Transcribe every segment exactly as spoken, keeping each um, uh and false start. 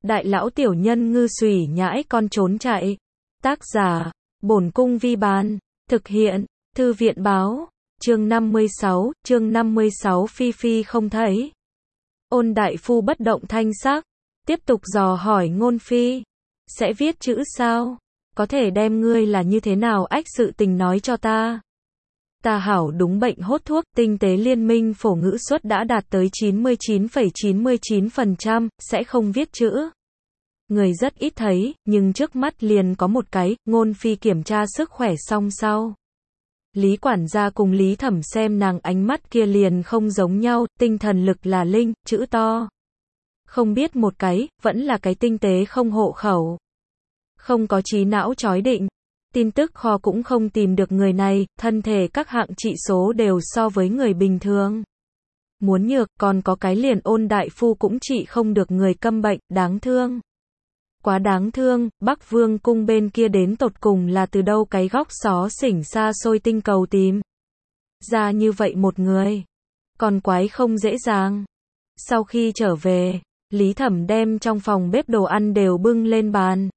Đại lão tiểu nhân ngư xùy nhãi con trốn chạy. Tác giả, Bổn Cung Vi Bán. Thực hiện, Thư viện Báo. Chương năm mươi sáu, chương năm mươi sáu Phi Phi không thấy. Ôn đại phu bất động thanh sắc, tiếp tục dò hỏi Ngôn Phi. Sẽ viết chữ sao? Có thể đem ngươi là như thế nào ách sự tình nói cho ta. Ta hảo đúng bệnh hốt thuốc, tinh tế liên minh phổ ngữ suất đã đạt tới chín mươi chín phẩy chín mươi chín phần trăm, sẽ không viết chữ. Người rất ít thấy, nhưng trước mắt liền có một cái, Ngôn Phi kiểm tra sức khỏe xong sau. Lý quản gia cùng Lý Thẩm xem nàng ánh mắt kia liền không giống nhau, tinh thần lực là linh, chữ to. Không biết một cái, vẫn là cái tinh tế không hộ khẩu. Không có trí não chói định. Tin tức kho cũng không tìm được người này, thân thể các hạng trị số đều so với người bình thường. Muốn nhược, còn có cái liền Ôn đại phu cũng trị không được người câm bệnh, đáng thương. Quá đáng thương, Bắc Vương cung bên kia đến tột cùng là từ đâu cái góc xó xỉnh xa xôi tinh cầu tìm ra như vậy một người. Còn quái không dễ dàng. Sau khi trở về, Lý Thẩm đem trong phòng bếp đồ ăn đều bưng lên bàn.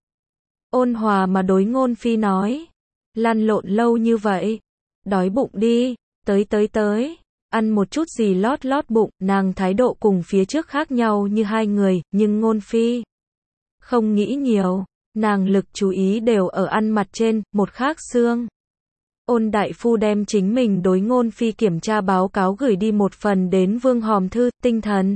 Ôn hòa mà đối Ngôn Phi nói. Lăn lộn lâu như vậy. Đói bụng đi. Tới tới tới. Ăn một chút gì lót lót bụng. Nàng thái độ cùng phía trước khác nhau như hai người. Nhưng Ngôn Phi không nghĩ nhiều. Nàng lực chú ý đều ở ăn mặt trên. Một khác xương. Ôn đại phu đem chính mình đối Ngôn Phi kiểm tra báo cáo gửi đi một phần đến Vương Hòm Thư. Tinh thần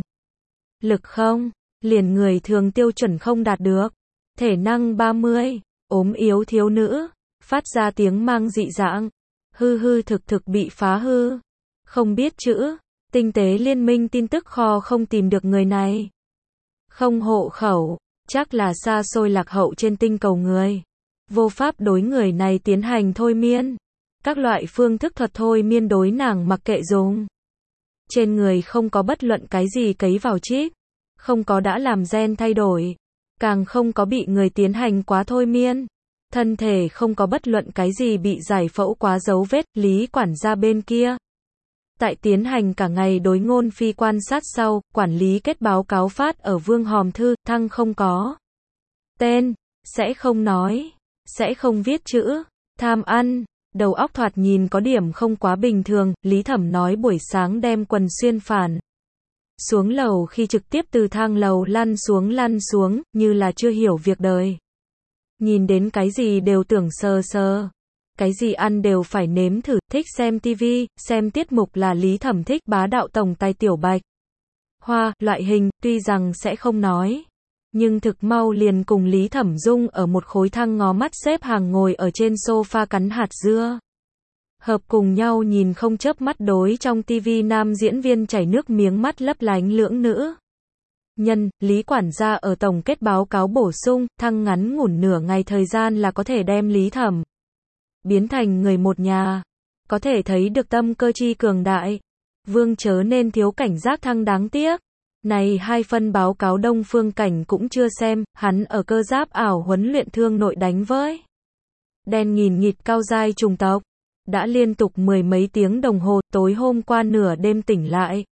lực không. Liền người thường tiêu chuẩn không đạt được. Thể năng ba mươi, ốm yếu thiếu nữ, phát ra tiếng mang dị dạng, hư hư thực thực bị phá hư, không biết chữ, tinh tế liên minh tin tức kho không tìm được người này. Không hộ khẩu, chắc là xa xôi lạc hậu trên tinh cầu người. Vô pháp đối người này tiến hành thôi miên. Các loại phương thức thuật thôi miên đối nàng mặc kệ dùng. Trên người không có bất luận cái gì cấy vào chip, không có đã làm gen thay đổi. Càng không có bị người tiến hành quá thôi miên. Thân thể không có bất luận cái gì bị giải phẫu quá dấu vết. Lý quản gia bên kia. Tại tiến hành cả ngày đối Ngôn Phi quan sát sau, quản lý kết báo cáo phát ở Vương Hòm Thư, thăng không có tên, sẽ không nói, sẽ không viết chữ, tham ăn, đầu óc thoạt nhìn có điểm không quá bình thường. Lý Thẩm nói buổi sáng đem quần xuyên phản. Xuống lầu khi trực tiếp từ thang lầu lăn xuống lăn xuống, như là chưa hiểu việc đời. Nhìn đến cái gì đều tưởng sờ sờ. Cái gì ăn đều phải nếm thử, thích xem tivi, xem tiết mục là Lý Thẩm thích bá đạo tổng tài Tiểu Bạch Hoa, loại hình, tuy rằng sẽ không nói. Nhưng thực mau liền cùng Lý Thẩm Dung ở một khối thang ngó mắt xếp hàng ngồi ở trên sofa cắn hạt dưa. Hợp cùng nhau nhìn không chớp mắt đối trong tivi nam diễn viên chảy nước miếng mắt lấp lánh lưỡng nữ. Nhân, Lý quản gia ở tổng kết báo cáo bổ sung, thăng ngắn ngủn nửa ngày thời gian là có thể đem Lý Thẩm biến thành người một nhà. Có thể thấy được tâm cơ chi cường đại. Vương chớ nên thiếu cảnh giác thăng đáng tiếc. Này hai phân báo cáo Đông Phương Cảnh cũng chưa xem, hắn ở cơ giáp ảo huấn luyện thương nội đánh với đen nghìn nghịt cao giai trùng tộc. Đã liên tục mười mấy tiếng đồng hồ, tối hôm qua nửa đêm tỉnh lại.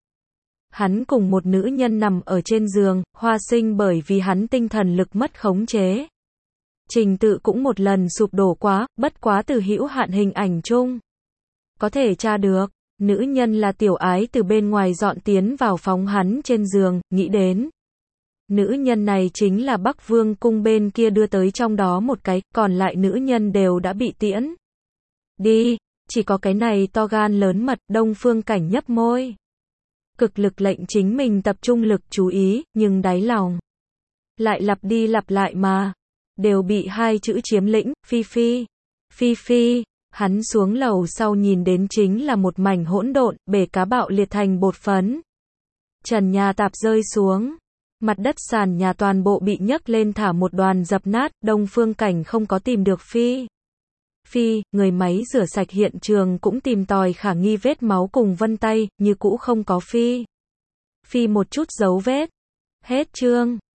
Hắn cùng một nữ nhân nằm ở trên giường, Hoa Sinh bởi vì hắn tinh thần lực mất khống chế. Trình tự cũng một lần sụp đổ quá, bất quá từ hữu hạn hình ảnh chung. Có thể tra được, nữ nhân là Tiểu Ái từ bên ngoài dọn tiến vào phóng hắn trên giường, nghĩ đến. Nữ nhân này chính là Bắc Vương cung bên kia đưa tới trong đó một cái, còn lại nữ nhân đều đã bị tiễn đi, chỉ có cái này to gan lớn mật. Đông Phương Cảnh nhấp môi. Cực lực lệnh chính mình tập trung lực chú ý, nhưng đáy lòng lại lặp đi lặp lại mà đều bị hai chữ chiếm lĩnh. Phi Phi, Phi Phi. Hắn xuống lầu sau nhìn đến chính là một mảnh hỗn độn, bể cá bạo liệt thành bột phấn. Trần nhà tạp rơi xuống, mặt đất sàn nhà toàn bộ bị nhấc lên thả một đoàn dập nát. Đông Phương Cảnh không có tìm được Phi Phi, người máy rửa sạch hiện trường cũng tìm tòi khả nghi vết máu cùng vân tay, như cũ không có Phi Phi một chút dấu vết. Hết chương.